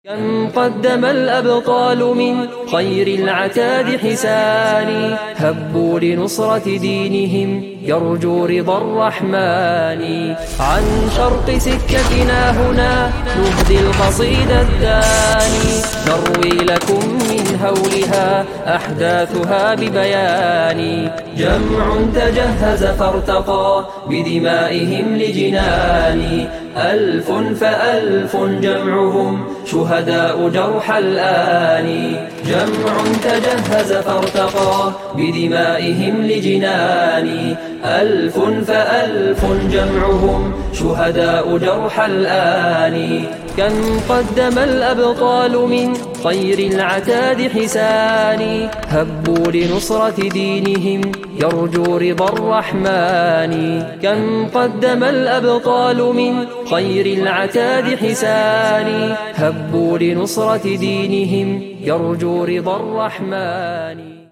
كم قدم الأبطال من خير العتاد حسان، هبوا لنصرة دينهم يرجو رضا الرحمن. عن شرق سكتنا هنا نهدي القصيد الداني، نروي لكم من هولها أحداثها ببيان. جمع تجهز فارتقى بدمائهم لجنان، ألف فألف جمعهم شهداء جرح الآن. جمع تجهز فارتقى بدمائهم لجنان، ألف فألف جمعهم شهداء جرح الآن. كم قدم الأبطال من خير العتاد حسان، هبوا لنصرة دينهم يرجو رضا الرحمن. كم قدم الأبطال من خير العتاد حسان، هبوا لنصرة دينهم يرجو رضا الرحمن.